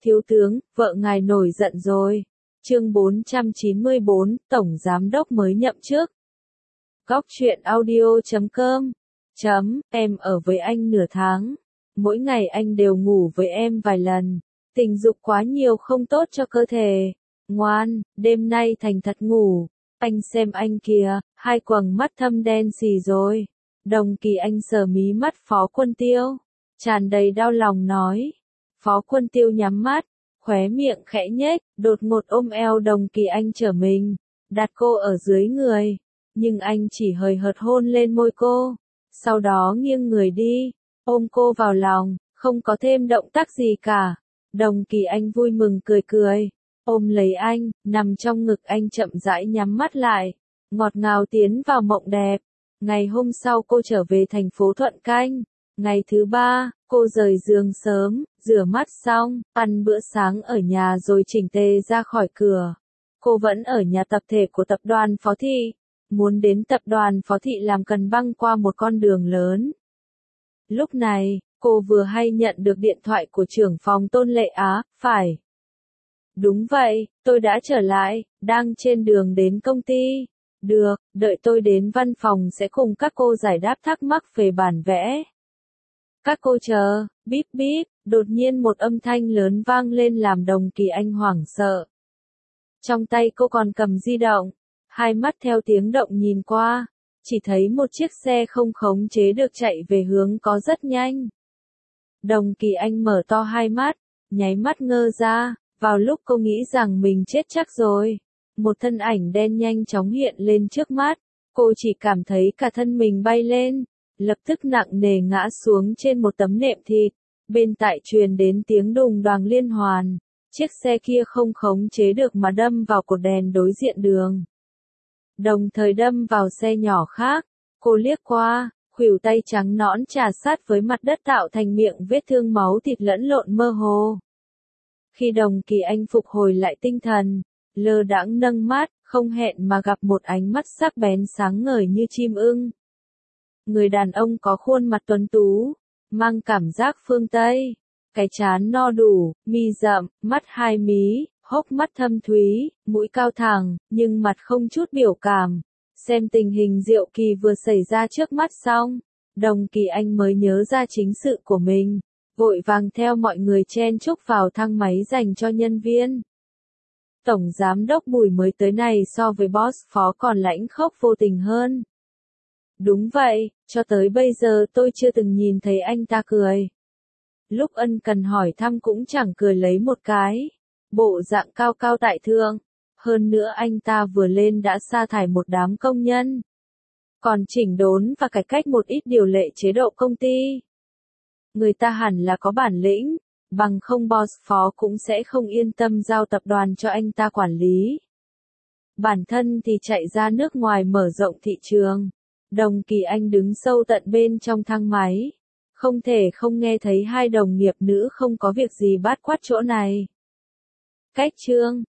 Thiếu tướng, vợ ngài nổi giận rồi. Chương 494, Tổng Giám đốc mới nhậm chức. Góc truyện audio.com. Em ở với anh nửa tháng. Mỗi ngày anh đều ngủ với em vài lần. Tình dục quá nhiều không tốt cho cơ thể. Ngoan, đêm nay thành thật ngủ. Anh xem anh kìa, hai quầng mắt thâm đen xì rồi. Đồng Kỳ Anh sờ mí mắt Phó Quân Tiêu, tràn đầy đau lòng nói. Phó Quân Tiêu nhắm mắt, khóe miệng khẽ nhếch, đột ngột ôm eo Đồng Kỳ Anh trở mình, đặt cô ở dưới người. Nhưng anh chỉ hời hợt hôn lên môi cô, sau đó nghiêng người đi, ôm cô vào lòng, không có thêm động tác gì cả. Đồng Kỳ Anh vui mừng cười cười, ôm lấy anh, nằm trong ngực anh chậm rãi nhắm mắt lại, ngọt ngào tiến vào mộng đẹp. Ngày hôm sau cô trở về thành phố Thuận Canh. Ngày thứ ba, cô rời giường sớm, rửa mắt xong, ăn bữa sáng ở nhà rồi chỉnh tề ra khỏi cửa. Cô vẫn ở nhà tập thể của tập đoàn Phó Thị. Muốn đến tập đoàn Phó Thị làm cần băng qua một con đường lớn. Lúc này, cô vừa hay nhận được điện thoại của trưởng phòng Tôn Lệ Á, phải. Đúng vậy, tôi đã trở lại, đang trên đường đến công ty. Được, đợi tôi đến văn phòng sẽ cùng các cô giải đáp thắc mắc về bản vẽ. Các cô chờ, bíp bíp, đột nhiên một âm thanh lớn vang lên làm Đồng Kỳ Anh hoảng sợ. Trong tay cô còn cầm di động, hai mắt theo tiếng động nhìn qua, chỉ thấy một chiếc xe không khống chế được chạy về hướng có rất nhanh. Đồng Kỳ Anh mở to hai mắt, nháy mắt ngơ ra, vào lúc cô nghĩ rằng mình chết chắc rồi. Một thân ảnh đen nhanh chóng hiện lên trước mắt, cô chỉ cảm thấy cả thân mình bay lên, lập tức nặng nề ngã xuống trên một tấm nệm thịt, bên tai truyền đến tiếng đùng đoàng liên hoàn, chiếc xe kia không khống chế được mà đâm vào cột đèn đối diện đường. Đồng thời đâm vào xe nhỏ khác, cô liếc qua, khuỷu tay trắng nõn chà sát với mặt đất tạo thành miệng vết thương máu thịt lẫn lộn mơ hồ. Khi Đồng Kỳ Anh phục hồi lại tinh thần, lơ đãng nâng mắt, không hẹn mà gặp một ánh mắt sắc bén sáng ngời như chim ưng. Người đàn ông có khuôn mặt tuấn tú, mang cảm giác phương Tây, cái trán no đủ, mi rậm, mắt hai mí, hốc mắt thâm thúy, mũi cao thẳng, nhưng mặt không chút biểu cảm. Xem tình hình diệu kỳ vừa xảy ra trước mắt xong, Đồng Kỳ Anh mới nhớ ra chính sự của mình, vội vàng theo mọi người chen chúc vào thang máy dành cho nhân viên. Tổng Giám đốc Bùi mới tới này so với boss Phó còn lãnh khốc vô tình hơn. Đúng vậy, cho tới bây giờ tôi chưa từng nhìn thấy anh ta cười. Lúc ân cần hỏi thăm cũng chẳng cười lấy một cái. Bộ dạng cao cao tại thượng. Hơn nữa anh ta vừa lên đã sa thải một đám công nhân. Còn chỉnh đốn và cải cách một ít điều lệ chế độ công ty. Người ta hẳn là có bản lĩnh. Bằng không boss Phó cũng sẽ không yên tâm giao tập đoàn cho anh ta quản lý. Bản thân thì chạy ra nước ngoài mở rộng thị trường. Đồng Kỳ Anh đứng sâu tận bên trong thang máy. Không thể không nghe thấy hai đồng nghiệp nữ không có việc gì bát quát chỗ này. Cách chương